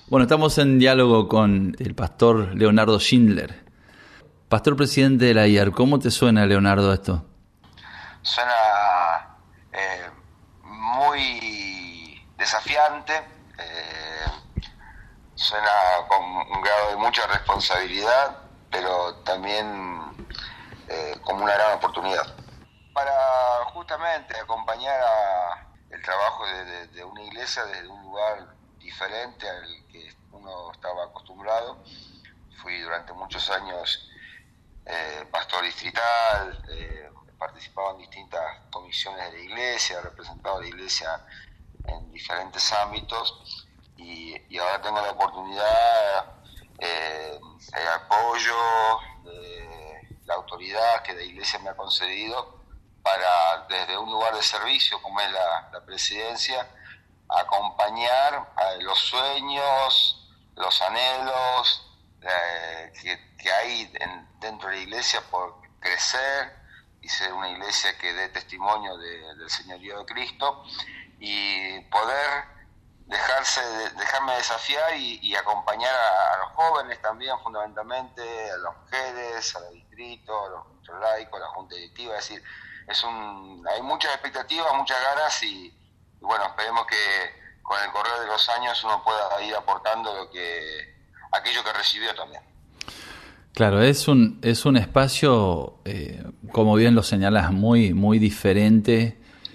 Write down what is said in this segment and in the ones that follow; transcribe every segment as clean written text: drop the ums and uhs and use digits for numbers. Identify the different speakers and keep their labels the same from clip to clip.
Speaker 1: Bueno, estamos en diálogo con el pastor Leonardo Schindler. Pastor presidente de la IAR, ¿cómo te suena, Leonardo, esto?
Speaker 2: Suena muy desafiante, suena con un grado de mucha responsabilidad, pero también como una gran oportunidad para justamente acompañar el trabajo de una iglesia desde un lugar diferente al que uno estaba acostumbrado. Fui durante muchos años pastor distrital, he participado en distintas comisiones de la iglesia, he representado a la iglesia en diferentes ámbitos y ahora tengo la oportunidad, el apoyo, la autoridad que la iglesia me ha concedido para, desde un lugar de servicio como es la presidencia, acompañar a los sueños, los anhelos que hay dentro de la iglesia por crecer y ser una iglesia que dé testimonio del señorío de Cristo, y poder dejarme desafiar y acompañar a los jóvenes también, fundamentalmente a las mujeres, a los distritos, a los laicos, a la junta directiva. Es decir, hay muchas expectativas, muchas ganas y bueno, esperemos que con el correr de los años uno pueda ir aportando aquello que recibió también.
Speaker 1: Claro, es un espacio, como bien lo señalas, muy diferente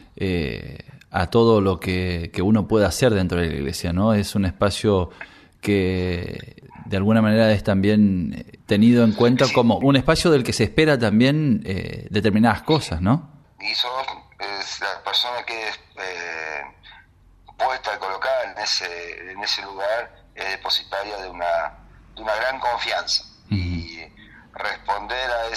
Speaker 1: a todo lo que uno puede hacer dentro de la iglesia, ¿no? Es un espacio que de alguna manera es también tenido en cuenta como un espacio del que se espera también determinadas cosas, ¿no?
Speaker 2: Y sos la persona que es puesta y colocada en ese lugar, es depositaria de una gran confianza. Uh-huh. Y responder a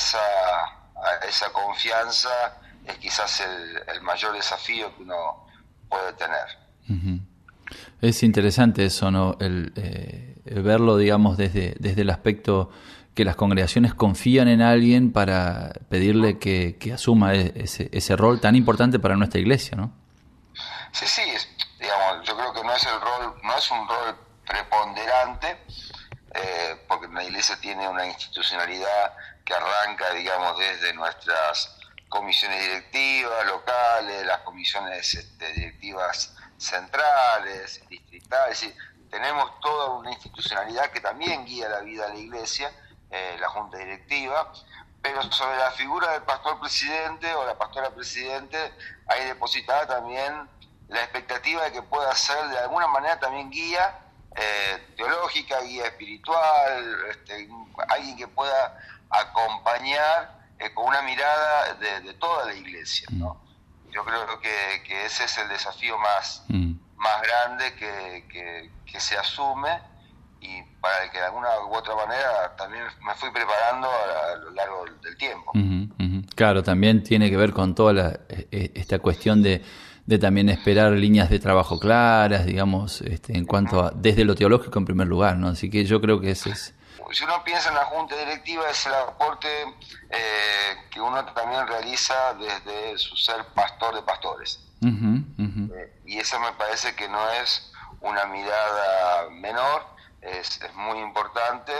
Speaker 2: esa confianza es quizás el mayor desafío que uno puede tener.
Speaker 1: Uh-huh. Es interesante eso, ¿no? El verlo, digamos, desde el aspecto que las congregaciones confían en alguien para pedirle que asuma ese rol tan importante para nuestra iglesia, ¿no?
Speaker 2: Sí, digamos, yo creo que no es un rol preponderante, porque la iglesia tiene una institucionalidad que arranca, digamos, desde nuestras comisiones directivas locales, las comisiones directivas centrales, distritales. Es decir, tenemos toda una institucionalidad que también guía la vida de la iglesia, la junta directiva, pero sobre la figura del pastor presidente o la pastora presidente hay depositada también la expectativa de que pueda ser de alguna manera también guía teológica, guía espiritual, alguien que pueda acompañar con una mirada de toda la iglesia, ¿no? Yo creo que ese es el desafío más grande que se asume y para el que de alguna u otra manera también me fui preparando a lo largo del tiempo.
Speaker 1: Uh-huh, uh-huh. Claro, también tiene que ver con toda esta cuestión de también esperar líneas de trabajo claras, digamos, en cuanto a desde lo teológico en primer lugar, ¿no? Así que yo creo que ese es...
Speaker 2: Si uno piensa en la junta directiva, es el aporte que uno también realiza desde su ser pastor de pastores. Uh-huh, uh-huh. Y eso me parece que no es una mirada menor, es muy importante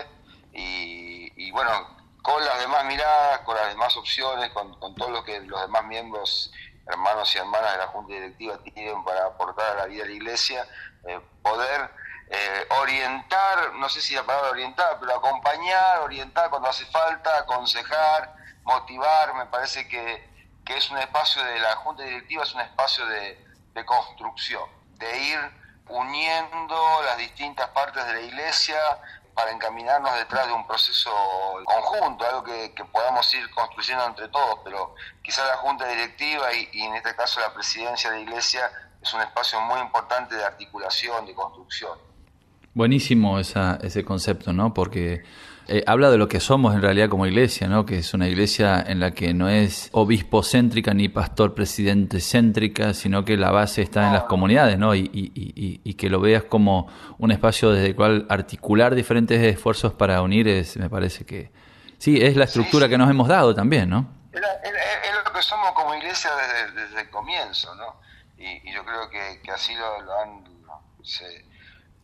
Speaker 2: y bueno, con las demás miradas, con las demás opciones, con todo lo que los demás miembros, hermanos y hermanas de la junta directiva tienen para aportar a la vida de la iglesia, poder orientar, no sé si la palabra orientar, pero acompañar, orientar cuando hace falta, aconsejar, motivar. Me parece que es un espacio de la junta directiva, es un espacio de construcción, de ir uniendo las distintas partes de la iglesia para encaminarnos detrás de un proceso conjunto, algo que podamos ir construyendo entre todos, pero quizás la junta directiva y en este caso la presidencia de la iglesia es un espacio muy importante de articulación, de construcción.
Speaker 1: Buenísimo ese concepto, ¿no? Porque habla de lo que somos en realidad como iglesia, ¿no? Que es una iglesia en la que no es obispo-céntrica ni pastor-presidente-céntrica, sino que la base está en las comunidades, ¿no? Y que lo veas como un espacio desde el cual articular diferentes esfuerzos para unir, me parece que... Sí, es la estructura que nos hemos dado también, ¿no?
Speaker 2: Es lo que somos como iglesia desde el comienzo, ¿no? Y yo creo que así lo han...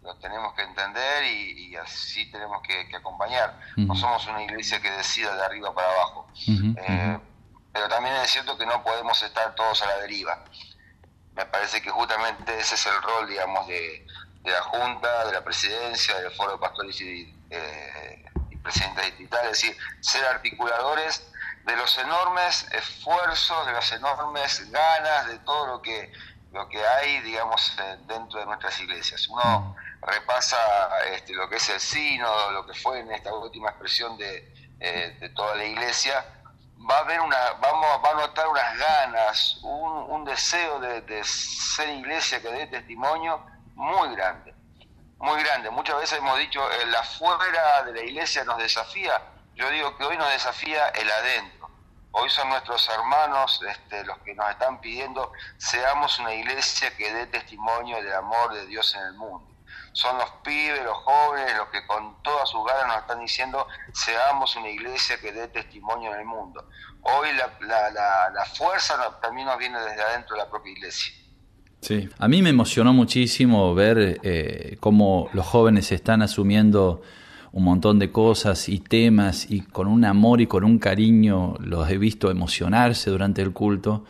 Speaker 2: lo tenemos que entender y así tenemos que acompañar.
Speaker 1: Uh-huh.
Speaker 2: No somos una iglesia que decida de arriba para abajo.
Speaker 1: Uh-huh.
Speaker 2: Pero también es cierto que no podemos estar todos a la deriva. Me parece que justamente ese es el rol, digamos, de la Junta, de la Presidencia, del Foro de Pastores y Presidentes distritales, es decir, ser articuladores de los enormes esfuerzos, de las enormes ganas, de todo lo que hay, digamos, dentro de nuestras iglesias. Uno repasa lo que es el sínodo, lo que fue en esta última expresión de toda la iglesia, va a notar unas ganas, un deseo de ser iglesia que dé testimonio muy grande, muy grande. Muchas veces hemos dicho, el afuera de la iglesia nos desafía. Yo digo que hoy nos desafía el adentro. Hoy son nuestros hermanos los que nos están pidiendo seamos una iglesia que dé testimonio del amor de Dios en el mundo. Son los pibes, los jóvenes, los que con todas sus ganas nos están diciendo seamos una iglesia que dé testimonio en el mundo. Hoy la fuerza también nos viene desde adentro de la propia iglesia.
Speaker 1: Sí, a mí me emocionó muchísimo ver cómo los jóvenes están asumiendo un montón de cosas y temas, y con un amor y con un cariño los he visto emocionarse durante el culto,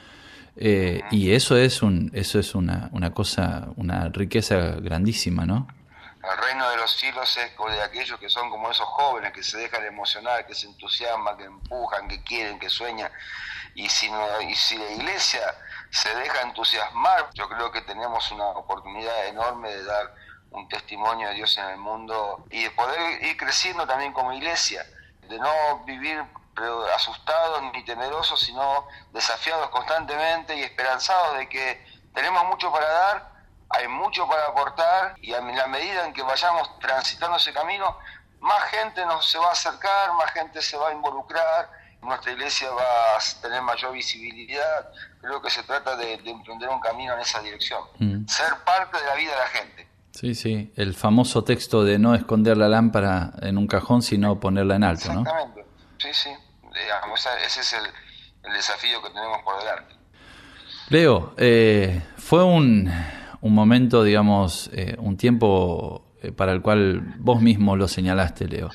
Speaker 1: y eso es una cosa, una riqueza grandísima, ¿no?
Speaker 2: El reino de los cielos es de aquellos que son como esos jóvenes que se dejan emocionar, que se entusiasman, que empujan, que quieren, que sueñan. Y si la iglesia se deja entusiasmar, yo creo que tenemos una oportunidad enorme de dar un testimonio de Dios en el mundo y de poder ir creciendo también como iglesia, de no vivir asustados ni temerosos, sino desafiados constantemente y esperanzados de que tenemos mucho para dar, hay mucho para aportar, y a la medida en que vayamos transitando ese camino, más gente nos se va a acercar, más gente se va a involucrar, nuestra iglesia va a tener mayor visibilidad. Creo que se trata de emprender un camino en esa dirección, ser parte de la vida de la gente.
Speaker 1: Sí, sí, el famoso texto de no esconder la lámpara en un cajón, sino ponerla en alto, ¿no?
Speaker 2: Exactamente, sí, digamos, ese es el desafío que tenemos por delante.
Speaker 1: Leo, fue un momento, digamos, un tiempo para el cual vos mismo lo señalaste, Leo.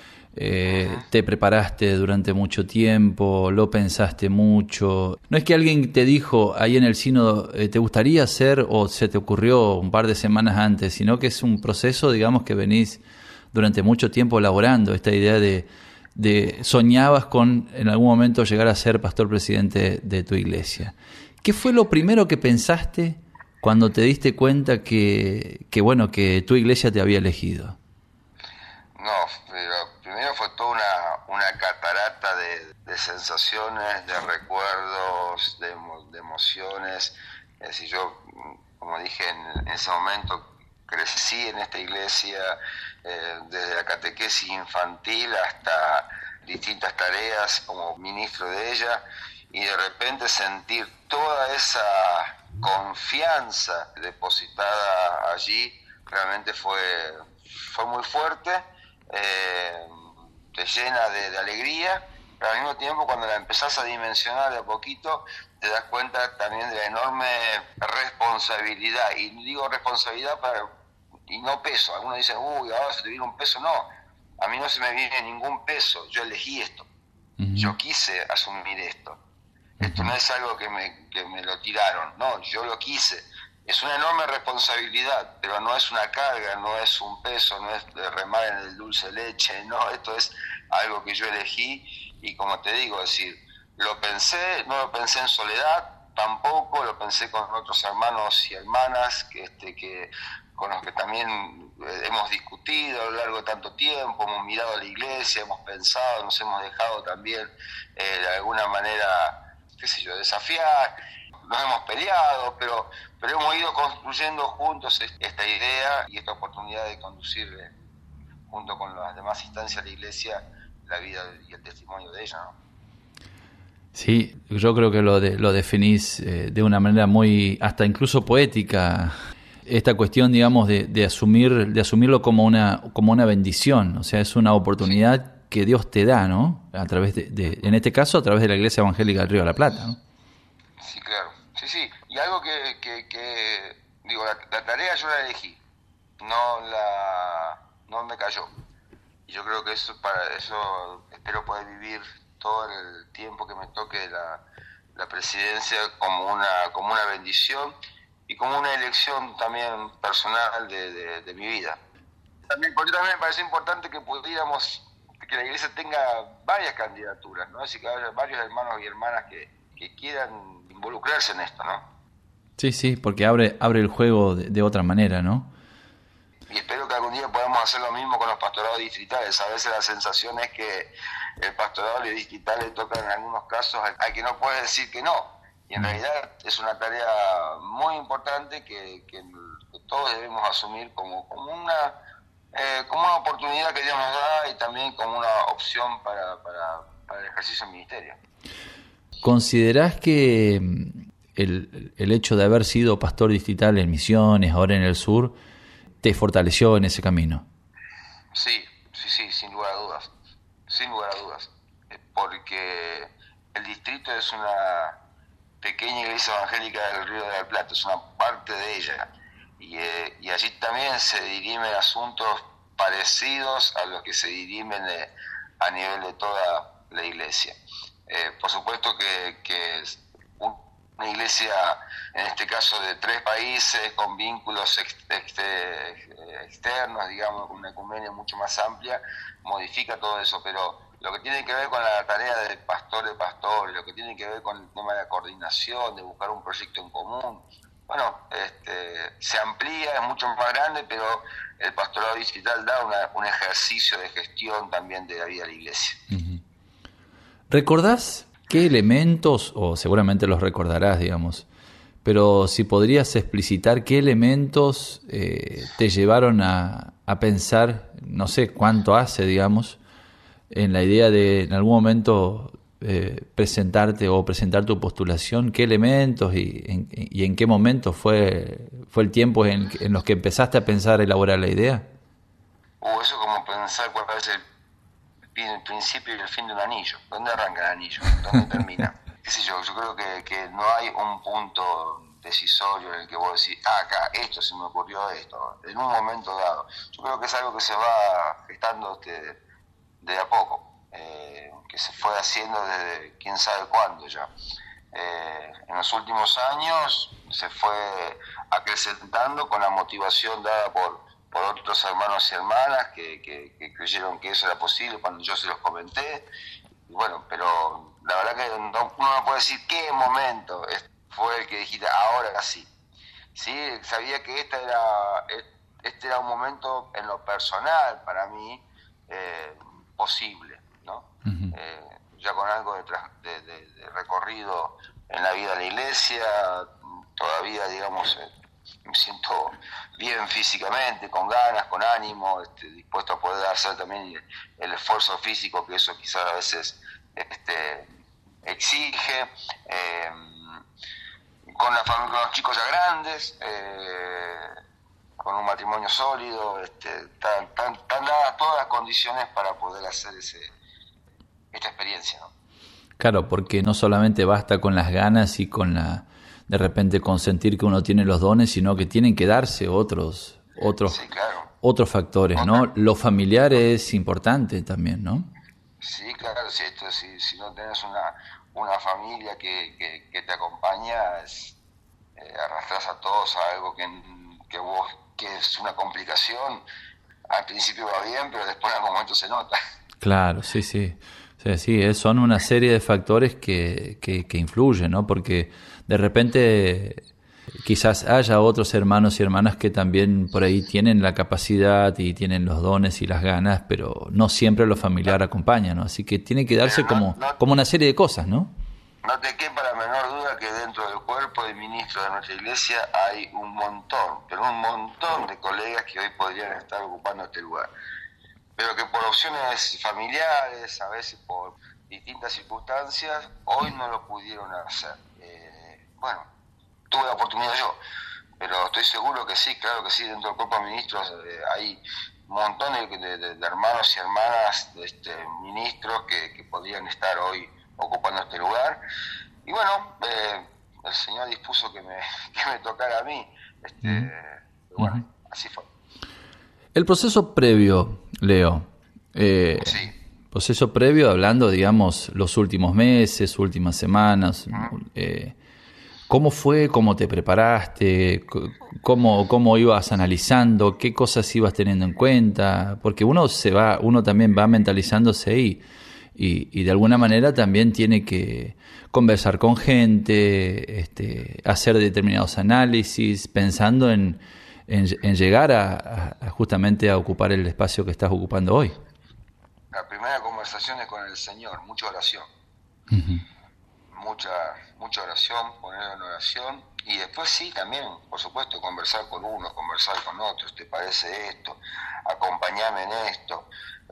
Speaker 1: Te preparaste durante mucho tiempo, lo pensaste mucho. No es que alguien te dijo ahí en el sínodo, ¿te gustaría hacer? O se te ocurrió un par de semanas antes, sino que es un proceso, digamos, que venís durante mucho tiempo elaborando. Esta idea de soñabas con en algún momento llegar a ser pastor presidente de tu iglesia. ¿Qué fue lo primero que pensaste cuando te diste cuenta que tu iglesia te había elegido?
Speaker 2: No, pero primero fue toda una catarata de sensaciones, de recuerdos, de emociones. Es decir, yo, como dije en ese momento, crecí en esta iglesia desde la catequesis infantil hasta distintas tareas como ministro de ella, y de repente sentir toda esa confianza depositada allí realmente fue muy fuerte. Te llena de alegría, pero al mismo tiempo cuando la empezás a dimensionar de a poquito te das cuenta también de la enorme responsabilidad, y digo responsabilidad y no peso. Algunos dicen, ahora se te viene un peso. No, a mí no se me viene ningún peso, yo elegí esto, yo quise asumir esto. Esto no es algo que me lo tiraron, no, yo lo quise. Es una enorme responsabilidad, pero no es una carga, no es un peso, no es de remar en el dulce de leche, no, esto es algo que yo elegí. Y como te digo, es decir, no lo pensé en soledad, tampoco, lo pensé con otros hermanos y hermanas que con los que también hemos discutido a lo largo de tanto tiempo, hemos mirado a la iglesia, hemos pensado, nos hemos dejado también de alguna manera, desafiar. Nos hemos peleado, pero hemos ido construyendo juntos esta idea y esta oportunidad de conducir junto con las demás instancias de la iglesia la vida y el testimonio de ella, ¿no?
Speaker 1: Sí, yo creo que lo definís de una manera muy, hasta incluso poética, esta cuestión, digamos, de asumirlo como una bendición. O sea, es una oportunidad que Dios te da, ¿no? A través en este caso, a través de la Iglesia Evangélica del Río de la Plata, ¿no?
Speaker 2: Sí, claro. Sí. Y algo que digo, la tarea yo la elegí. no me cayó. Y yo creo que para eso espero poder vivir todo el tiempo que me toque la presidencia como una bendición y como una elección también personal de mi vida. Porque también me parece importante que que la iglesia tenga varias candidaturas, ¿no? Así que haya varios hermanos y hermanas que quieran involucrarse en esto, ¿no?
Speaker 1: Sí, porque abre el juego de otra manera, ¿no?
Speaker 2: Y espero que algún día podamos hacer lo mismo con los pastorados distritales. A veces la sensación es que el pastorado distrital le toca en algunos casos al que no puede decir que no. Y en realidad es una tarea muy importante que todos debemos asumir como una oportunidad que Dios nos da y también como una opción para el ejercicio del ministerio.
Speaker 1: ¿Considerás que el hecho de haber sido pastor distrital en Misiones, ahora en el sur, te fortaleció en ese camino?
Speaker 2: Sí, sin lugar a dudas. Sin lugar a dudas. Porque el distrito es una pequeña iglesia evangélica del Río de la Plata, es una parte de ella. Y allí también se dirimen asuntos parecidos a los que se dirimen a nivel de toda la iglesia. Por supuesto que es una iglesia, en este caso de 3 países, con vínculos externos, digamos, con una ecumenio mucho más amplia, modifica todo eso, pero lo que tiene que ver con la tarea de pastor, lo que tiene que ver con el tema de la coordinación, de buscar un proyecto en común, bueno, se amplía, es mucho más grande, pero el pastorado distrital da un ejercicio de gestión también de la vida de la iglesia.
Speaker 1: Uh-huh. ¿Recordás qué elementos, o seguramente los recordarás, digamos, pero si podrías explicitar qué elementos te llevaron a pensar, no sé cuánto hace, digamos, en la idea de en algún momento presentarte o presentar tu postulación, qué elementos y en qué momento fue el tiempo en los que empezaste a pensar, elaborar la idea?
Speaker 2: Eso como pensar cuál es el principio y el fin de un anillo. ¿Dónde arranca el anillo? ¿Dónde termina? ¿Qué sé yo? Yo creo que no hay un punto decisorio en el que vos decís, acá, esto se me ocurrió esto, en un momento dado. Yo creo que es algo que se va gestando de a poco, que se fue haciendo desde quién sabe cuándo ya. En los últimos años se fue acrecentando con la motivación dada por otros hermanos y hermanas que creyeron que eso era posible cuando yo se los comenté. Y bueno, pero la verdad que uno no puede decir qué momento fue el que dijiste, ahora sí. Sí, sabía que este era un momento en lo personal para mí posible, ¿no? Uh-huh. Ya con algo de recorrido en la vida de la iglesia, todavía, digamos, me siento bien físicamente, con ganas, con ánimo, dispuesto a poder hacer también el esfuerzo físico que eso quizás a veces exige, con los chicos ya grandes, con un matrimonio sólido, están dadas todas las condiciones para poder hacer esta experiencia, ¿no?
Speaker 1: Claro, porque no solamente basta con las ganas y de repente con sentir que uno tiene los dones, sino que tienen que darse otros
Speaker 2: sí, claro.
Speaker 1: Otros factores, ¿no? Lo familiar es importante también, ¿no?
Speaker 2: Sí, claro, si no tenés una familia que te acompaña, arrastrás a todos a algo que es una complicación. Al principio va bien, pero después en algún momento se nota.
Speaker 1: Claro, sí, son una serie de factores que influyen, ¿no? Porque de repente quizás haya otros hermanos y hermanas que también por ahí tienen la capacidad y tienen los dones y las ganas, pero no siempre lo familiar acompaña, ¿no? Así que tiene que darse como una serie de cosas, ¿no?
Speaker 2: No te quepa la menor duda que dentro del cuerpo de ministros de nuestra iglesia hay un montón de colegas que hoy podrían estar ocupando este lugar, pero que por opciones familiares, a veces por distintas circunstancias, hoy no lo pudieron hacer. Bueno, tuve la oportunidad yo, pero estoy seguro que sí, claro que sí, dentro del cuerpo de ministros hay un montón de hermanos y hermanas, ministros que podrían estar hoy ocupando este lugar. Y bueno, el Señor dispuso que me tocara a mí, bueno, así fue.
Speaker 1: El proceso previo, Leo.
Speaker 2: Sí.
Speaker 1: Proceso previo, hablando, digamos, los últimos meses, últimas semanas. ¿Cómo fue? ¿Cómo te preparaste? ¿Cómo ibas analizando? ¿Qué cosas ibas teniendo en cuenta? Porque uno también va mentalizándose y de alguna manera también tiene que conversar con gente, hacer determinados análisis, pensando en llegar justamente a ocupar el espacio que estás ocupando hoy.
Speaker 2: La primera conversación es con el Señor, mucha oración.
Speaker 1: Uh-huh.
Speaker 2: Mucha oración, ponerlo en oración, y después sí, también, por supuesto, conversar con unos, conversar con otros. ¿Te parece esto? Acompáñame en esto.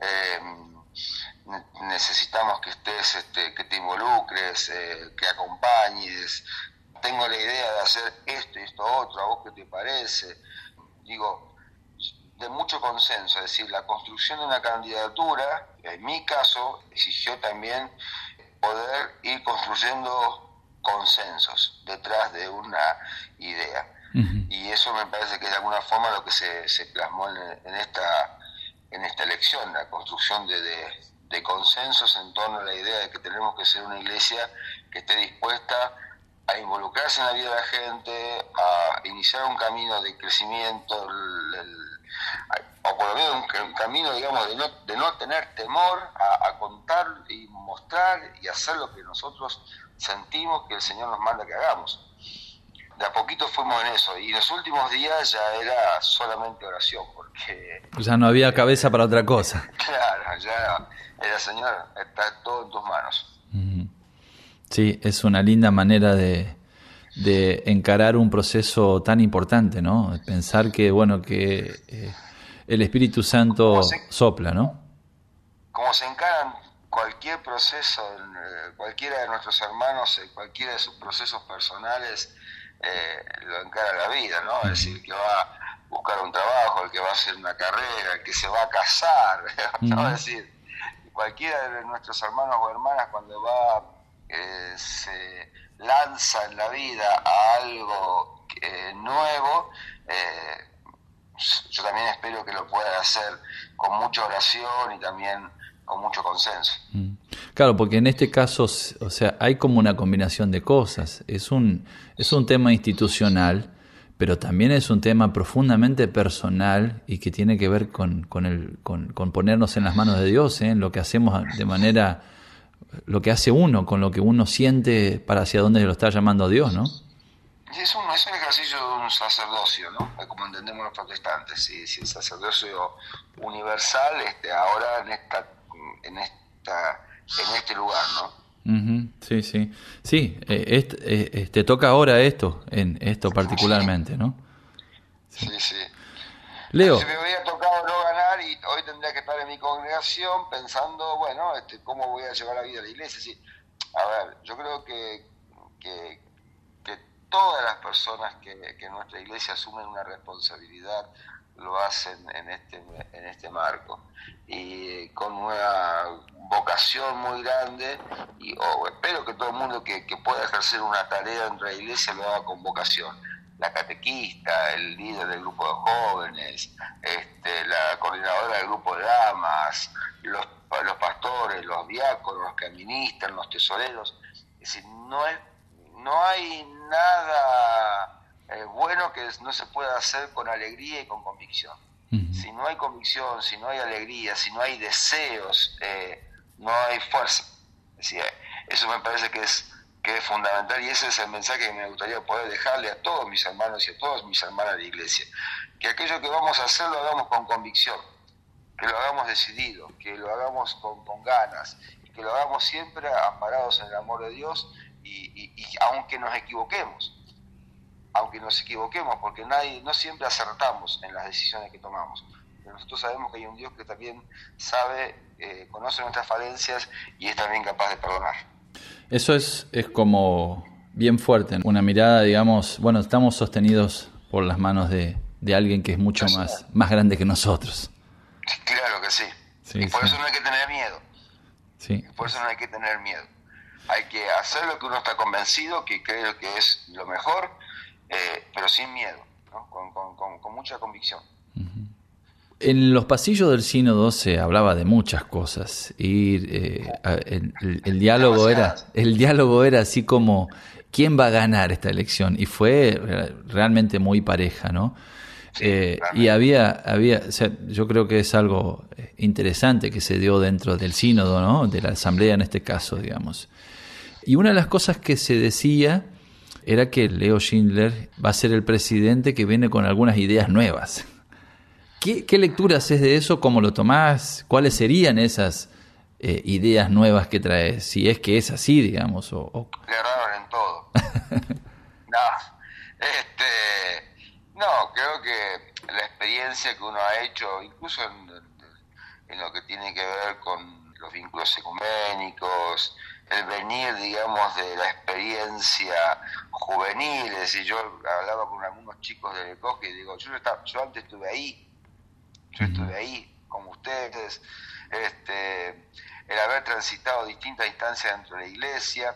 Speaker 2: Necesitamos que estés, que te involucres, que acompañes. Tengo la idea de hacer esto y esto otro, ¿a vos qué te parece? Digo, de mucho consenso, es decir, la construcción de una candidatura, en mi caso, exigió también poder ir construyendo consensos detrás de una idea. Uh-huh. Y eso me parece que de alguna forma lo que se plasmó en esta elección, la construcción de consensos en torno a la idea de que tenemos que ser una iglesia que esté dispuesta a involucrarse en la vida de la gente, a iniciar un camino de crecimiento, o por lo menos un camino, digamos, de no tener temor a contar y mostrar y hacer lo que nosotros sentimos que el Señor nos manda que hagamos. De a poquito fuimos en eso, y los últimos días ya era solamente oración, porque
Speaker 1: ya no había cabeza para otra cosa.
Speaker 2: Claro, ya era, Señor, está todo en tus manos.
Speaker 1: Uh-huh. Sí, es una linda manera de encarar un proceso tan importante, ¿no? Pensar que, bueno, que el Espíritu Santo sopla, ¿no?
Speaker 2: Como se encaran cualquier proceso, cualquiera de nuestros hermanos, cualquiera de sus procesos personales, lo encara la vida, ¿no? Es decir, el que va a buscar un trabajo, el que va a hacer una carrera, el que se va a casar, ¿no? Es decir, cualquiera de nuestros hermanos o hermanas cuando se lanza en la vida a algo nuevo, yo también espero que lo pueda hacer con mucha oración y también con mucho consenso.
Speaker 1: Claro, porque en este caso, o sea, hay como una combinación de cosas. Es un tema institucional, pero también es un tema profundamente personal y que tiene que ver con ponernos en las manos de Dios, en lo que hacemos de manera, lo que hace uno, con lo que uno siente para hacia dónde lo está llamando a Dios, ¿no?
Speaker 2: Es un ejercicio de un sacerdocio, ¿no? Como entendemos los protestantes, sí, el sacerdocio universal, ahora en este lugar, ¿no?
Speaker 1: Uh-huh. Sí, te toca ahora en esto particularmente, ¿no?
Speaker 2: Sí.
Speaker 1: Leo.
Speaker 2: Se me había tocado no ganar y hoy tendría que estar en mi congregación pensando, bueno, cómo voy a llevar la vida de la iglesia. Sí. A ver, yo creo que todas las personas que en nuestra iglesia asumen una responsabilidad lo hacen en este marco y con una vocación muy grande, y espero que todo el mundo que pueda ejercer una tarea dentro de la iglesia lo haga con vocación. La catequista, el líder del grupo de jóvenes, la coordinadora del grupo de damas, los pastores, los diáconos, los que administran, los tesoreros. Es decir, no hay nada bueno que no se pueda hacer con alegría y con convicción. Uh-huh. Si no hay convicción, si no hay alegría, si no hay deseos, no hay fuerza. Es decir, eso me parece que es fundamental, y ese es el mensaje que me gustaría poder dejarle a todos mis hermanos y a todas mis hermanas de la iglesia. Que aquello que vamos a hacer lo hagamos con convicción, que lo hagamos decidido, que lo hagamos con ganas, y que lo hagamos siempre amparados en el amor de Dios, y aunque nos equivoquemos, porque no siempre acertamos en las decisiones que tomamos. Pero nosotros sabemos que hay un Dios que también sabe, conoce nuestras falencias y es también capaz de perdonar.
Speaker 1: Eso es como bien fuerte, una mirada, digamos, bueno, estamos sostenidos por las manos de alguien que es mucho más grande que nosotros.
Speaker 2: Claro que sí. Y por eso no hay que tener miedo.
Speaker 1: Sí.
Speaker 2: Por eso no hay que tener miedo. Hay que hacer lo que uno está convencido, que cree que es lo mejor, pero sin miedo, ¿no? Con mucha convicción.
Speaker 1: Uh-huh. En los pasillos del sínodo se hablaba de muchas cosas y el diálogo era así como ¿quién va a ganar esta elección? Y fue realmente muy pareja, ¿no? Y había, o sea, yo creo que es algo interesante que se dio dentro del sínodo, ¿no? De la asamblea en este caso, digamos. Y una de las cosas que se decía era que Leo Schindler va a ser el presidente que viene con algunas ideas nuevas. ¿Qué lectura haces de eso? ¿Cómo lo tomás? ¿Cuáles serían esas ideas nuevas que traes? Si es que es así, digamos.
Speaker 2: Le erraron en todo. No, creo que la experiencia que uno ha hecho, incluso en lo que tiene que ver con los vínculos ecuménicos, el venir, digamos, de la experiencia juvenil, es decir, yo hablaba con algunos chicos de Lecoq y digo, yo antes estuve ahí, como ustedes, el haber transitado distintas instancias dentro de la iglesia,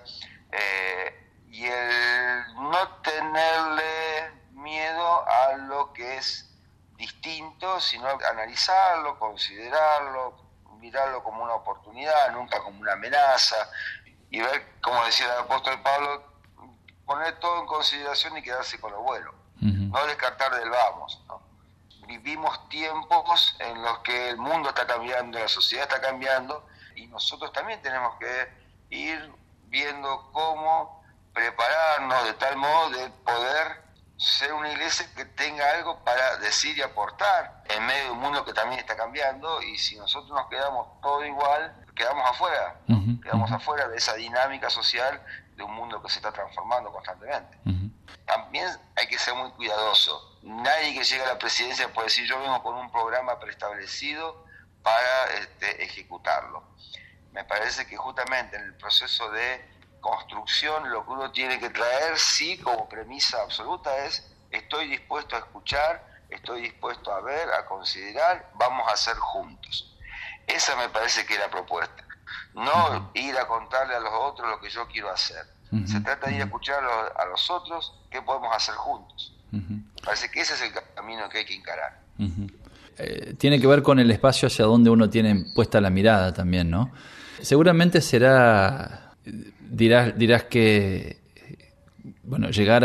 Speaker 2: y el no tenerle miedo a lo que es distinto, sino analizarlo, considerarlo, mirarlo como una oportunidad, nunca como una amenaza, y ver, como decía el apóstol Pablo, poner todo en consideración y quedarse con lo bueno, no descartar del vamos, ¿no? Vivimos tiempos en los que el mundo está cambiando, la sociedad está cambiando, y nosotros también tenemos que ir viendo cómo prepararnos de tal modo de poder ser una iglesia que tenga algo para decir y aportar en medio de un mundo que también está cambiando, y si nosotros nos quedamos todo igual, quedamos afuera, quedamos afuera de esa dinámica social de un mundo que se está transformando constantemente. También hay que ser muy cuidadoso. Nadie que llega a la presidencia puede decir yo vengo con un programa preestablecido para ejecutarlo. Me parece que justamente en el proceso de construcción lo que uno tiene que traer, sí, como premisa absoluta es estoy dispuesto a escuchar, estoy dispuesto a ver, a considerar, vamos a hacer juntos. Esa me parece que es la propuesta. No ir a contarle a los otros lo que yo quiero hacer. Se trata de ir a escuchar a los otros qué podemos hacer juntos. Parece que ese es el camino que hay que encarar.
Speaker 1: Tiene que ver con el espacio hacia donde uno tiene puesta la mirada también, ¿no? Seguramente será, dirás que, bueno, llegar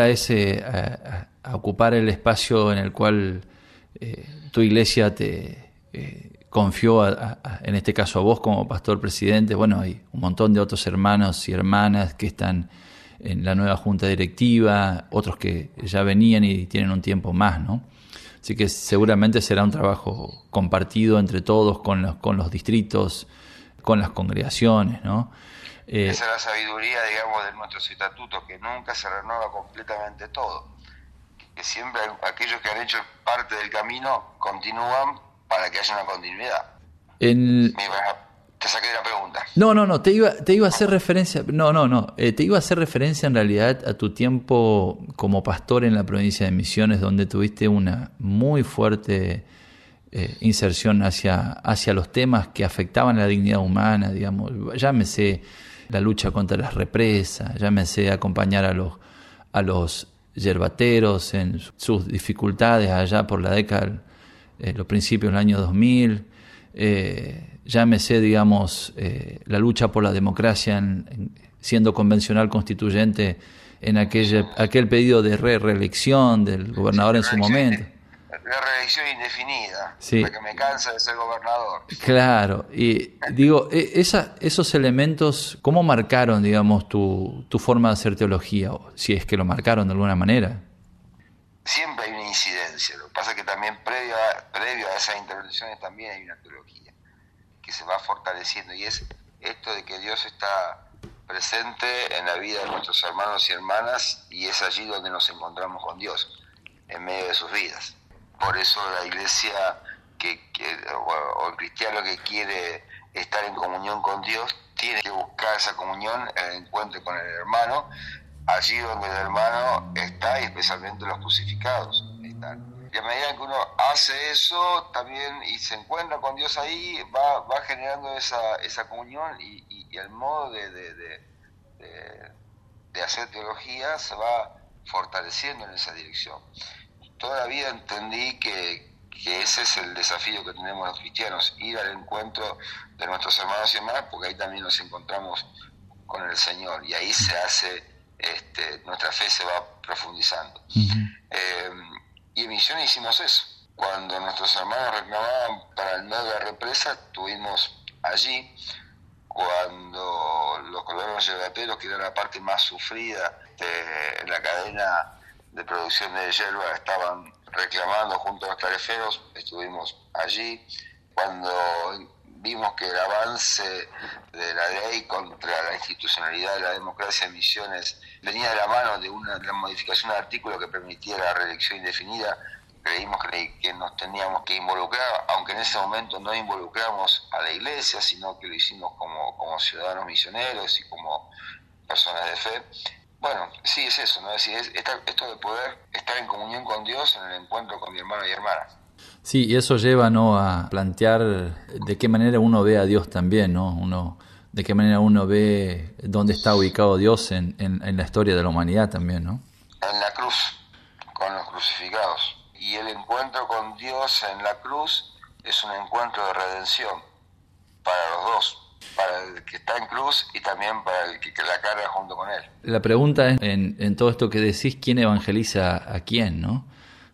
Speaker 1: a ocupar el espacio en el cual tu iglesia te confió, en este caso a vos como pastor presidente. Bueno, hay un montón de otros hermanos y hermanas que están en la nueva junta directiva, otros que ya venían y tienen un tiempo más, ¿no? Así que seguramente será un trabajo compartido entre todos, con los distritos, con las congregaciones, ¿no?
Speaker 2: Esa es la sabiduría, digamos, de nuestros estatutos, que nunca se renueva completamente todo. Que siempre aquellos que han hecho parte del camino continúan para que haya una continuidad. Te saqué de la pregunta.
Speaker 1: No, te iba a hacer referencia. Te iba a hacer referencia en realidad a tu tiempo como pastor en la provincia de Misiones, donde tuviste una muy fuerte inserción hacia los temas que afectaban la dignidad humana, digamos. Llámese la lucha contra las represas, llámese acompañar a los yerbateros en sus dificultades allá por la década, los principios del año 2000. Llámese, digamos, la lucha por la democracia siendo convencional constituyente en aquel pedido de reelección del gobernador en su momento.
Speaker 2: La reelección indefinida,
Speaker 1: sí.
Speaker 2: Porque me cansa de ser gobernador.
Speaker 1: Claro, y digo, esos elementos, ¿cómo marcaron, digamos, tu forma de hacer teología? O si es que lo marcaron de alguna manera.
Speaker 2: Siempre hay una incidencia, lo que pasa es que también previo a esas intervenciones también hay una teología que se va fortaleciendo, y es esto de que Dios está presente en la vida de nuestros hermanos y hermanas, y es allí donde nos encontramos con Dios, en medio de sus vidas. Por eso la iglesia o el cristiano que quiere estar en comunión con Dios tiene que buscar esa comunión en el encuentro con el hermano, allí donde el hermano está, y especialmente los crucificados están. Y a medida que uno hace eso también y se encuentra con Dios ahí, va generando esa comunión, y el modo de hacer teología se va fortaleciendo en esa dirección. Toda la vida entendí que que ese es el desafío que tenemos los cristianos, ir al encuentro de nuestros hermanos y hermanas, porque ahí también nos encontramos con el Señor, y ahí se hace, nuestra fe se va profundizando. Y en Misiones hicimos eso. Cuando nuestros hermanos reclamaban para el medio de la represa, estuvimos allí. Cuando los colonos yeguateros, que era la parte más sufrida en la cadena de producción de yerba, estaban reclamando junto a los tareferos, estuvimos allí. Cuando vimos que el avance de la ley contra la institucionalidad de la democracia en Misiones venía de la mano de la modificación de artículo que permitía la reelección indefinida, creímos que nos teníamos que involucrar, aunque en ese momento no involucramos a la iglesia, sino que lo hicimos como ciudadanos misioneros y como personas de fe. Bueno, sí, es eso, ¿no? Es decir, esto de poder estar en comunión con Dios en el encuentro con mi hermano y hermana.
Speaker 1: Sí, y eso lleva, ¿no?, a plantear de qué manera uno ve a Dios también, ¿no? De qué manera uno ve dónde está ubicado Dios en la historia de la humanidad también, ¿no?
Speaker 2: En la cruz, con los crucificados. Y el encuentro con Dios en la cruz es un encuentro de redención para los dos, para el que está en cruz y también para el que la carga junto con él.
Speaker 1: La pregunta es, en todo esto que decís, ¿quién evangeliza a quién, no?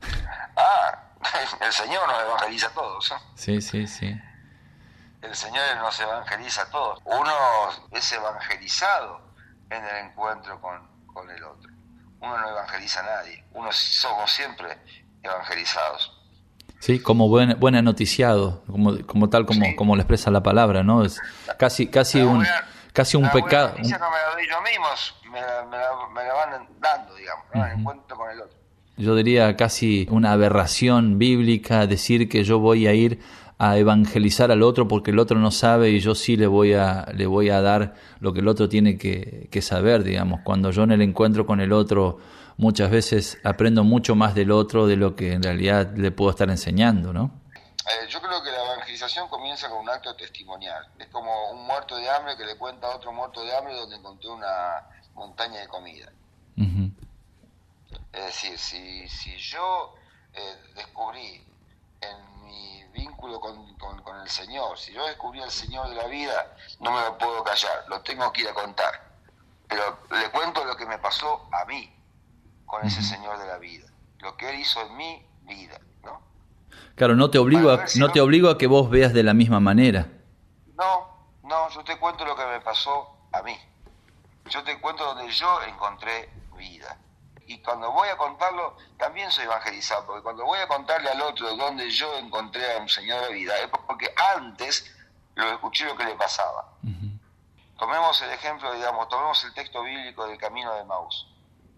Speaker 2: El Señor nos evangeliza a todos, ¿eh?
Speaker 1: Sí.
Speaker 2: El Señor nos evangeliza a todos. Uno es evangelizado en el encuentro con el otro. Uno no evangeliza a nadie. Somos siempre evangelizados.
Speaker 1: Sí, como buen anoticiado, como lo expresa la palabra, ¿no? Es casi un pecado.
Speaker 2: La noticia no me la doy yo mismo, me la van dando, digamos, ¿no? El encuentro con el otro.
Speaker 1: Yo diría casi una aberración bíblica decir que yo voy a ir a evangelizar al otro porque el otro no sabe y yo sí le voy a dar lo que el otro tiene que saber, digamos. Cuando yo en el encuentro con el otro muchas veces aprendo mucho más del otro de lo que en realidad le puedo estar enseñando, ¿no?
Speaker 2: Yo creo que la evangelización comienza con un acto testimonial. Es como un muerto de hambre que le cuenta a otro muerto de hambre donde encontró una montaña de comida.
Speaker 1: Uh-huh.
Speaker 2: Es decir, si yo descubrí en mi vínculo con el Señor, si yo descubrí al Señor de la vida, no me lo puedo callar, lo tengo que ir a contar. Pero le cuento lo que me pasó a mí con ese Señor de la vida, lo que Él hizo en mi vida, ¿no?
Speaker 1: Claro, no te obligo a que vos veas de la misma manera.
Speaker 2: No, yo te cuento lo que me pasó a mí. Yo te cuento donde yo encontré vida. Y cuando voy a contarlo, también soy evangelizado, porque cuando voy a contarle al otro donde yo encontré a un Señor de vida, es porque antes lo escuché lo que le pasaba. Uh-huh. Tomemos el ejemplo, tomemos el texto bíblico del camino de Emaús.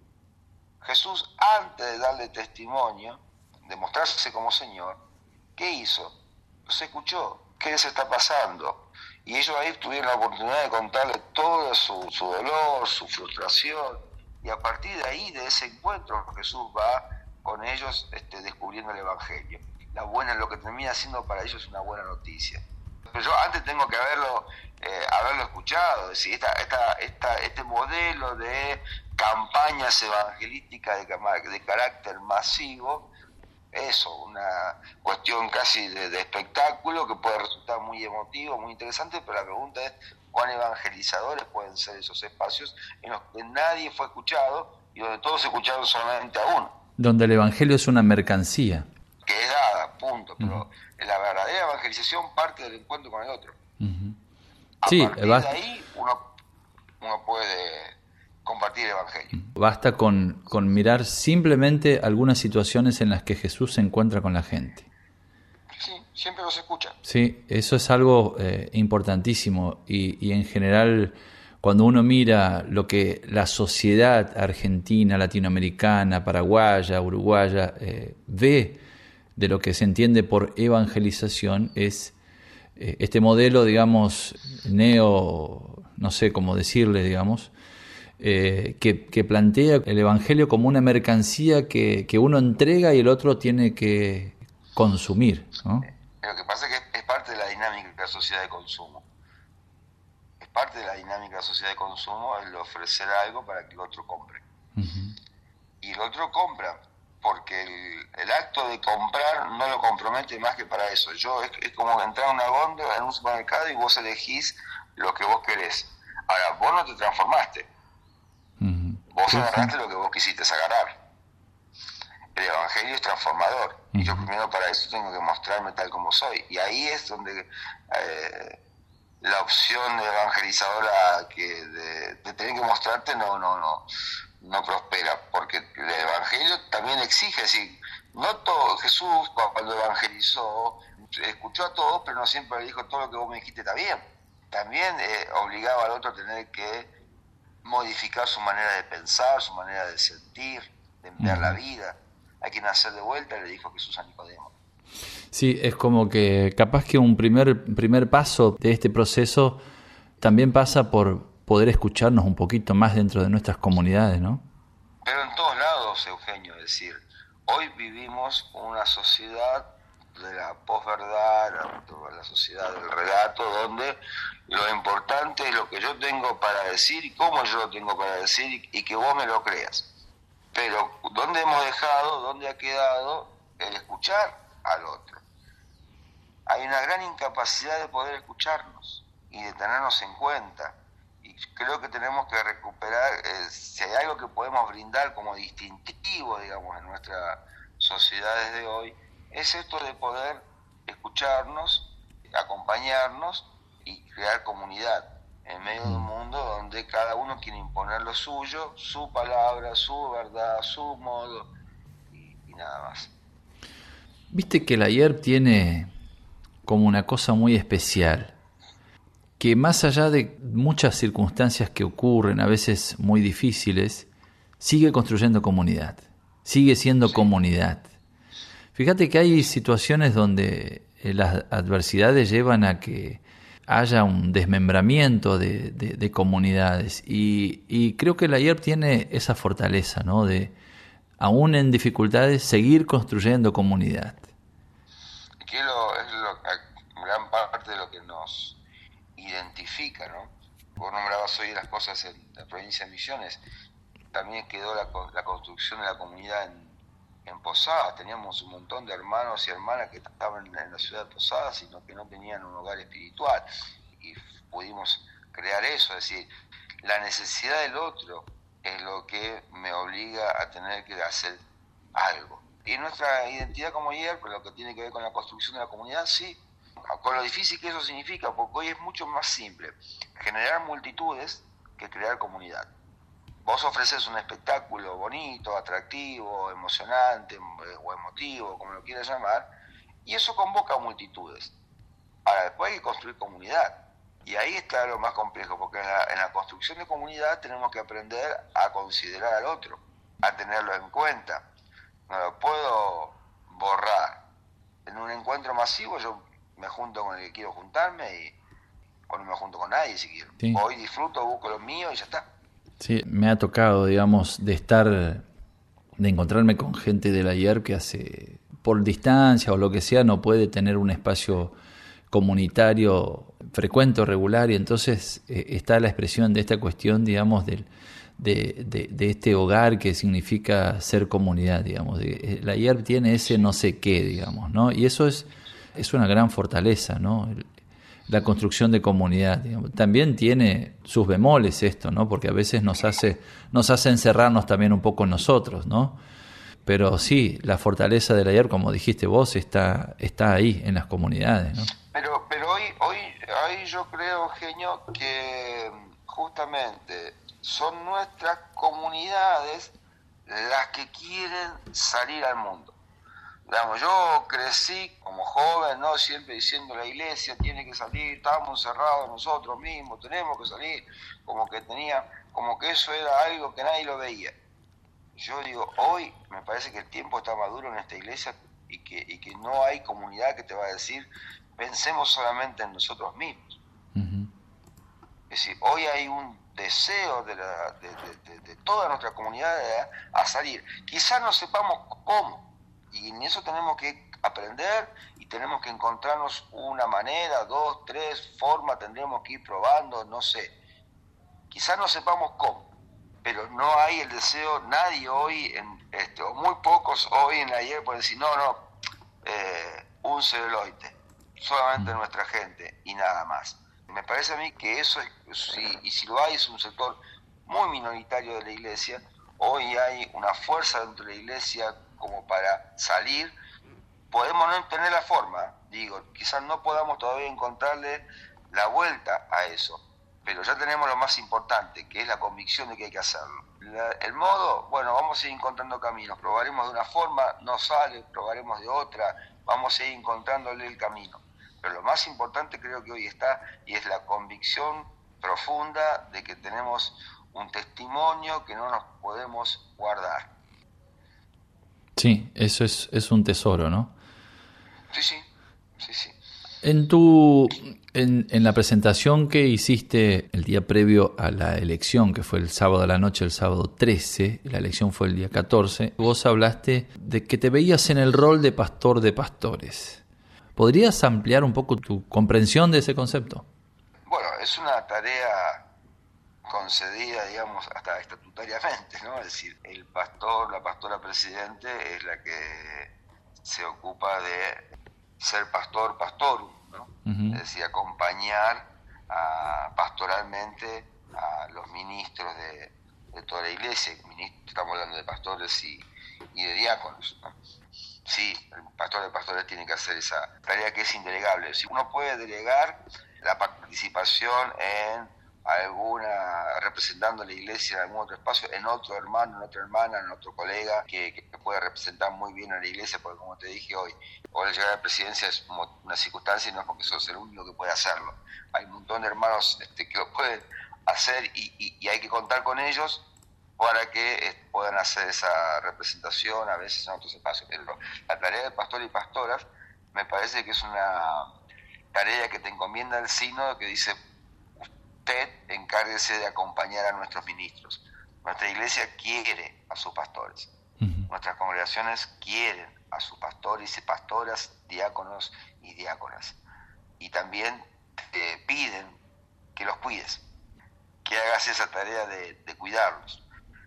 Speaker 2: Jesús, antes de darle testimonio, de mostrarse como Señor, ¿qué hizo? Los escuchó. ¿Qué les está pasando? Y ellos ahí tuvieron la oportunidad de contarle todo su dolor, su frustración. Y a partir de ahí, de ese encuentro, Jesús va con ellos descubriendo el Evangelio. Lo que termina siendo para ellos una buena noticia. Pero yo antes tengo que haberlo escuchado. Es decir, este modelo de campañas evangelísticas de carácter masivo, eso, una cuestión casi de espectáculo que puede resultar muy emotivo, muy interesante, pero la pregunta es cuán evangelizadores pueden ser esos espacios en los que nadie fue escuchado y donde todos escucharon solamente a uno.
Speaker 1: Donde el evangelio es una mercancía.
Speaker 2: Que es dada, punto, pero la verdadera evangelización parte del encuentro con el otro.
Speaker 1: Uh-huh.
Speaker 2: A partir de ahí uno puede compartir el evangelio.
Speaker 1: Basta con mirar simplemente algunas situaciones en las que Jesús se encuentra con la gente.
Speaker 2: Sí, siempre los escucha.
Speaker 1: Sí, eso es algo importantísimo y en general cuando uno mira lo que la sociedad argentina, latinoamericana, paraguaya, uruguaya ve de lo que se entiende por evangelización es este modelo, digamos, no sé cómo decirle, digamos, que plantea el evangelio como una mercancía que uno entrega y el otro tiene que consumir, ¿no?
Speaker 2: Lo que pasa es que es parte de la dinámica de la sociedad de consumo. Es parte de la dinámica de la sociedad de consumo el ofrecer algo para que el otro compre. Uh-huh. Y el otro compra porque el acto de comprar no lo compromete más que para eso. Es como entrar a una góndola en un supermercado y vos elegís lo que vos querés. Ahora, vos no te transformaste. Vos agarraste lo que vos quisiste agarrar. El evangelio es transformador. Y yo primero para eso tengo que mostrarme tal como soy. Y ahí es donde la opción evangelizadora de tener que mostrarte no prospera, porque el evangelio también exige, es decir, no todo, Jesús cuando evangelizó escuchó a todos, pero no siempre le dijo todo lo que vos me dijiste está bien. También obligaba al otro a tener que modificar su manera de pensar, su manera de sentir, de emplear la vida. Hay que nacer de vuelta, le dijo Jesús a Nicodemo.
Speaker 1: Sí, es como que capaz que un primer paso de este proceso también pasa por poder escucharnos un poquito más dentro de nuestras comunidades, ¿no?
Speaker 2: Pero en todos lados, Eugenio, es decir, hoy vivimos una sociedad de la posverdad, la sociedad del relato, donde lo importante es lo que yo tengo para decir y cómo yo lo tengo para decir y que vos me lo creas. Pero ¿dónde hemos dejado, dónde ha quedado el escuchar al otro? Hay una gran incapacidad de poder escucharnos y de tenernos en cuenta. Y creo que tenemos que recuperar, si hay algo que podemos brindar como distintivo, digamos, en nuestras sociedades de hoy, es esto de poder escucharnos, acompañarnos y crear comunidad en medio de un mundo donde cada uno quiere imponer lo suyo, su palabra, su verdad, su modo y nada más.
Speaker 1: Viste que la IERP tiene como una cosa muy especial, que más allá de muchas circunstancias que ocurren, a veces muy difíciles, sigue construyendo comunidad, sigue siendo comunidad. Fíjate que hay situaciones donde las adversidades llevan a que haya un desmembramiento de comunidades y creo que la IERP tiene esa fortaleza, ¿no? De, aún en dificultades, seguir construyendo comunidad.
Speaker 2: Que es gran parte de lo que nos identifica, ¿no? Vos nombrabas hoy las cosas en la provincia de Misiones, también quedó la construcción de la comunidad en Posadas. Teníamos un montón de hermanos y hermanas que estaban en la ciudad de Posadas, sino que no tenían un hogar espiritual, y pudimos crear eso, es decir, la necesidad del otro es lo que me obliga a tener que hacer algo. Y nuestra identidad como IERP, lo que tiene que ver con la construcción de la comunidad, sí, con lo difícil que eso significa, porque hoy es mucho más simple generar multitudes que crear comunidad. Vos ofreces un espectáculo bonito, atractivo, emocionante o emotivo, como lo quieras llamar, y eso convoca a multitudes. Ahora, después hay que construir comunidad. Y ahí está lo más complejo, porque en la construcción de comunidad tenemos que aprender a considerar al otro, a tenerlo en cuenta. No lo puedo borrar. En un encuentro masivo yo me junto con el que quiero juntarme o no me junto con nadie si quiero. Sí. Hoy disfruto, busco lo mío y ya está.
Speaker 1: Sí, me ha tocado, digamos, de encontrarme con gente de la IERP que hace, por distancia o lo que sea, no puede tener un espacio comunitario frecuente o regular, y entonces está la expresión de esta cuestión, digamos, de este hogar que significa ser comunidad, digamos. La IERP tiene ese no sé qué, digamos, ¿no? Y eso es una gran fortaleza, ¿no? La construcción de comunidad, digamos. También tiene sus bemoles esto, ¿no? Porque a veces nos hace encerrarnos también un poco en nosotros, ¿no? Pero sí, la fortaleza de la IERP, como dijiste vos, está ahí en las comunidades, ¿no?
Speaker 2: Pero hoy yo creo, Eugenio, que justamente son nuestras comunidades las que quieren salir al mundo. Digamos, yo crecí como joven, ¿no? Siempre diciendo la iglesia tiene que salir, estábamos encerrados nosotros mismos, tenemos que salir, como que eso era algo que nadie lo veía. Yo digo, hoy me parece que el tiempo está maduro en esta iglesia y que no hay comunidad que te va a decir pensemos solamente en nosotros mismos. Uh-huh. Es decir, hoy hay un deseo de toda nuestra comunidad a salir. Quizás no sepamos cómo, y en eso tenemos que aprender y tenemos que encontrarnos una manera, 2, 3 formas, tendremos que ir probando, no sé. Quizás no sepamos cómo, pero no hay el deseo, nadie hoy, o muy pocos hoy en la IER pueden decir, un celuloide, solamente nuestra gente y nada más. Me parece a mí que eso, y si lo hay, es un sector muy minoritario de la Iglesia. Hoy hay una fuerza dentro de la Iglesia como para salir. Podemos no tener la forma, quizás no podamos todavía encontrarle la vuelta a eso, pero ya tenemos lo más importante, que es la convicción de que hay que hacerlo. El modo, bueno, vamos a ir encontrando caminos, probaremos de una forma, no sale, probaremos de otra, vamos a ir encontrándole el camino. Pero lo más importante creo que hoy está, y es la convicción profunda de que tenemos un testimonio que no nos podemos guardar.
Speaker 1: Sí, eso es un tesoro, ¿no?
Speaker 2: Sí.
Speaker 1: En la presentación que hiciste el día previo a la elección, que fue el sábado a la noche, el sábado 13, la elección fue el día 14, vos hablaste de que te veías en el rol de pastor de pastores. ¿Podrías ampliar un poco tu comprensión de ese concepto?
Speaker 2: Bueno, es una tarea concedida, digamos, hasta estatutariamente, ¿no? Es decir, el pastor, la pastora presidente es la que se ocupa de ser pastor, pastorum, ¿no? Uh-huh. Es decir, acompañar pastoralmente a los ministros de toda la iglesia. Estamos hablando de pastores y de diáconos, ¿no? Sí, el pastor de pastores tiene que hacer esa tarea que es indelegable. Si uno puede delegar la participación en representando a la iglesia en algún otro espacio, en otro hermano, en otra hermana, en otro colega que puede representar muy bien a la iglesia, porque como te dije hoy llegar a la presidencia es una circunstancia y no es porque sos el único que puede hacerlo. Hay un montón de hermanos que lo pueden hacer y hay que contar con ellos para que puedan hacer esa representación a veces en otros espacios. Pero la tarea de pastor y pastoras me parece que es una tarea que te encomienda el sínodo, que dice: usted encárguese de acompañar a nuestros ministros. Nuestra iglesia quiere a sus pastores. Uh-huh. Nuestras congregaciones quieren a sus pastores y pastoras, diáconos y diáconas. Y también te piden que los cuides, que hagas esa tarea de cuidarlos.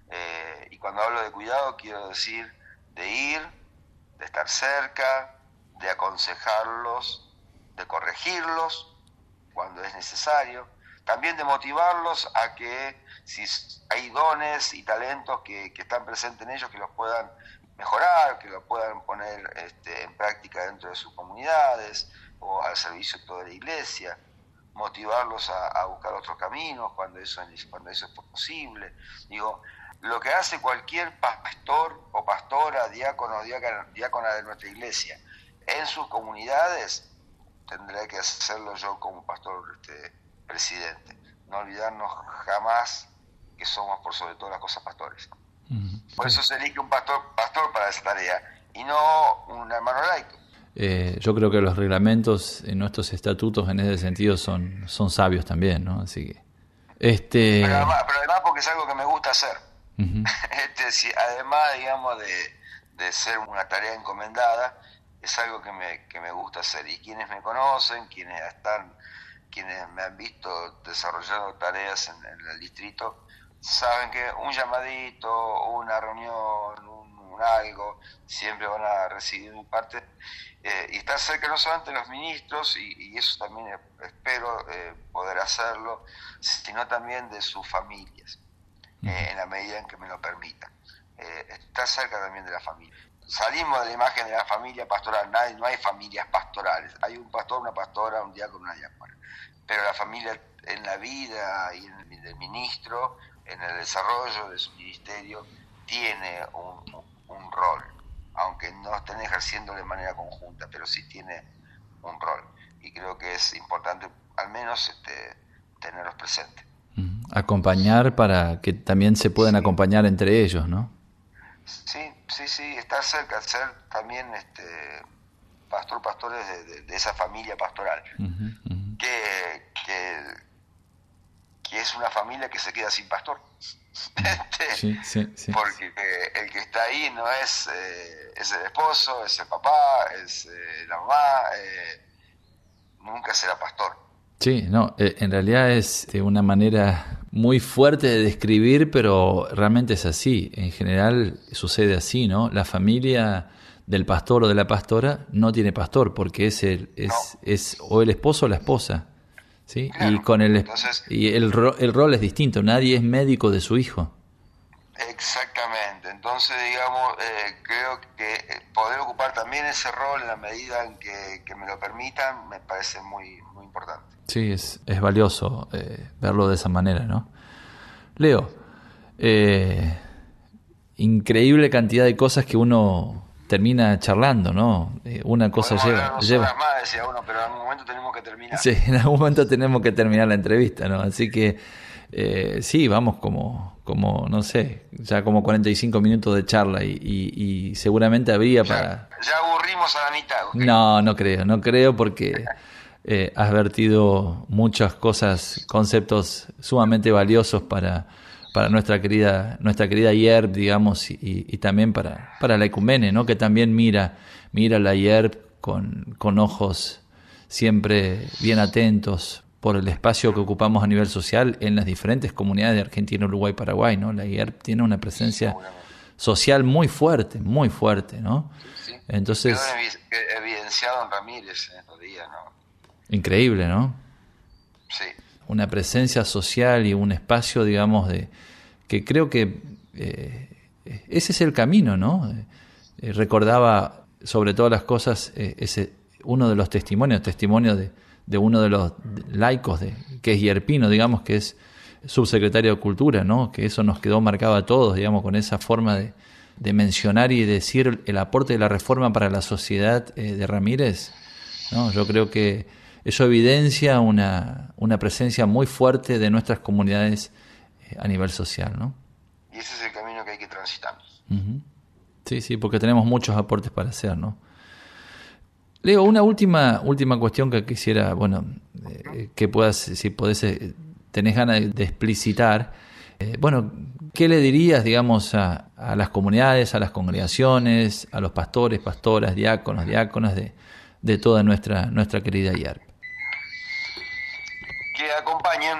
Speaker 2: Y cuando hablo de cuidado, quiero decir de ir, de estar cerca, de aconsejarlos, de corregirlos cuando es necesario. También de motivarlos a que si hay dones y talentos que están presentes en ellos, que los puedan mejorar, que los puedan poner en práctica dentro de sus comunidades o al servicio de toda la iglesia. Motivarlos a buscar otros caminos cuando eso es posible. Lo que hace cualquier pastor o pastora, diácono o diácona de nuestra iglesia en sus comunidades, tendré que hacerlo yo como pastor presidente. No olvidarnos jamás que somos por sobre todas las cosas pastores. Por eso se elige un pastor para esa tarea y no un hermano laico.
Speaker 1: Yo creo que los reglamentos en nuestros estatutos en ese sentido son sabios también, ¿no? Así que
Speaker 2: pero además porque es algo que me gusta hacer. Uh-huh. Además, digamos, de ser una tarea encomendada, es algo que me gusta hacer. Y quienes me conocen, quienes me han visto desarrollando tareas en el distrito, saben que un llamadito, una reunión, un algo, siempre van a recibir mi parte. Y estar cerca no solamente de los ministros, y eso también espero poder hacerlo, sino también de sus familias, en la medida en que me lo permitan. Estar cerca también de la familia. Salimos de la imagen de la familia pastoral, no hay familias pastorales, hay un pastor, una pastora, un diácono, una diácona. Pero la familia en la vida y en el ministro, en el desarrollo de su ministerio, tiene un rol, aunque no estén ejerciendo de manera conjunta, pero sí tiene un rol. Y creo que es importante al menos tenerlos presentes.
Speaker 1: Acompañar para que también se puedan acompañar entre ellos, ¿no?
Speaker 2: Sí, estar cerca, ser también pastores de esa familia pastoral, uh-huh. que es una familia que se queda sin pastor.
Speaker 1: Sí.
Speaker 2: Porque el que está ahí no es el esposo, es el papá, es la mamá, nunca será pastor.
Speaker 1: Sí, no, en realidad es una manera muy fuerte de describir, pero realmente es así. En general sucede así, ¿no? La familia del pastor o de la pastora no tiene pastor porque es o el esposo o la esposa, ¿sí?
Speaker 2: Claro.
Speaker 1: Y con
Speaker 2: Entonces,
Speaker 1: el rol es distinto. Nadie es médico de su hijo.
Speaker 2: exactamente. Entonces, digamos, creo que poder ocupar también ese rol en la medida en que me lo permitan me parece muy, muy importante.
Speaker 1: Sí, es valioso verlo de esa manera, ¿no? Leo, increíble cantidad de cosas que uno termina charlando, ¿no? Una cosa
Speaker 2: Podemos hablar dos
Speaker 1: lleva.
Speaker 2: horas más, decía uno, pero en algún momento tenemos que terminar.
Speaker 1: Sí, en algún momento tenemos que terminar la entrevista, ¿no? Así que sí, vamos como, no sé, ya como 45 minutos de charla y seguramente habría para...
Speaker 2: Ya aburrimos a la mitad. ¿Okay?
Speaker 1: No creo porque has vertido muchas cosas, conceptos sumamente valiosos para nuestra querida IERP, digamos, y también para la ecumene, ¿no? Que también mira la IERP con ojos siempre bien atentos por el espacio que ocupamos a nivel social en las diferentes comunidades de Argentina, Uruguay, Paraguay, ¿no? La IERP tiene una presencia social muy fuerte, ¿no?
Speaker 2: Sí.
Speaker 1: Entonces,
Speaker 2: quedó evidenciado en Ramírez en estos días, ¿no?
Speaker 1: Increíble, ¿no?
Speaker 2: Sí.
Speaker 1: Una presencia social y un espacio, digamos, que creo que ese es el camino, ¿no? Recordaba sobre todas las cosas uno de los testimonios de uno de los laicos que es hierpino, digamos, que es subsecretario de Cultura, ¿no? Que eso nos quedó marcado a todos, digamos, con esa forma de mencionar y decir el aporte de la reforma para la sociedad de Ramírez, ¿no? Yo creo que eso evidencia una presencia muy fuerte de nuestras comunidades a nivel social, ¿no?
Speaker 2: Y ese es el camino que hay que transitar.
Speaker 1: Uh-huh. Sí, porque tenemos muchos aportes para hacer, ¿no? Leo, una última cuestión que quisiera, que puedas, si podés, tenés ganas de explicitar. ¿Qué le dirías, digamos, a las comunidades, a las congregaciones, a los pastores, pastoras, diáconas de toda nuestra querida IERP?
Speaker 2: Que acompañen,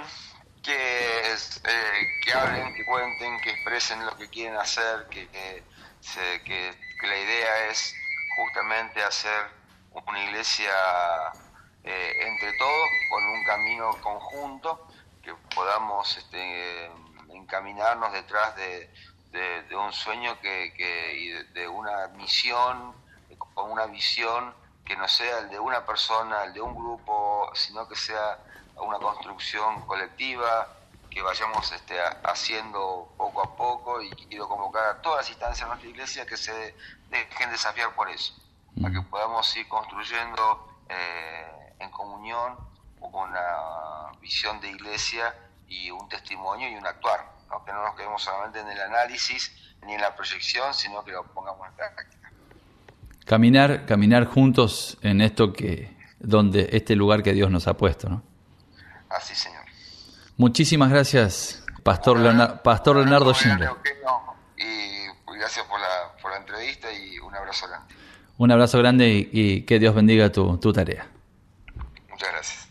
Speaker 2: que hablen, que cuenten, que expresen lo que quieren hacer, que la idea es justamente hacer una iglesia entre todos, con un camino conjunto, que podamos encaminarnos detrás de un sueño y de una misión, con una visión que no sea el de una persona, el de un grupo, sino que sea una construcción colectiva, que vayamos haciendo poco a poco, y quiero convocar a todas las instancias de nuestra iglesia que se dejen desafiar por eso, a que podamos ir construyendo en comunión una visión de iglesia y un testimonio y un actuar, ¿no? Que no nos quedemos solamente en el análisis ni en la proyección, sino que lo pongamos en práctica.
Speaker 1: Caminar juntos en este lugar que Dios nos ha puesto, ¿no?
Speaker 2: Así, Señor.
Speaker 1: Muchísimas gracias, Pastor Leonardo Schindler.
Speaker 2: Y gracias por la entrevista y un abrazo grande.
Speaker 1: Un abrazo grande y que Dios bendiga tu tarea.
Speaker 2: Muchas gracias.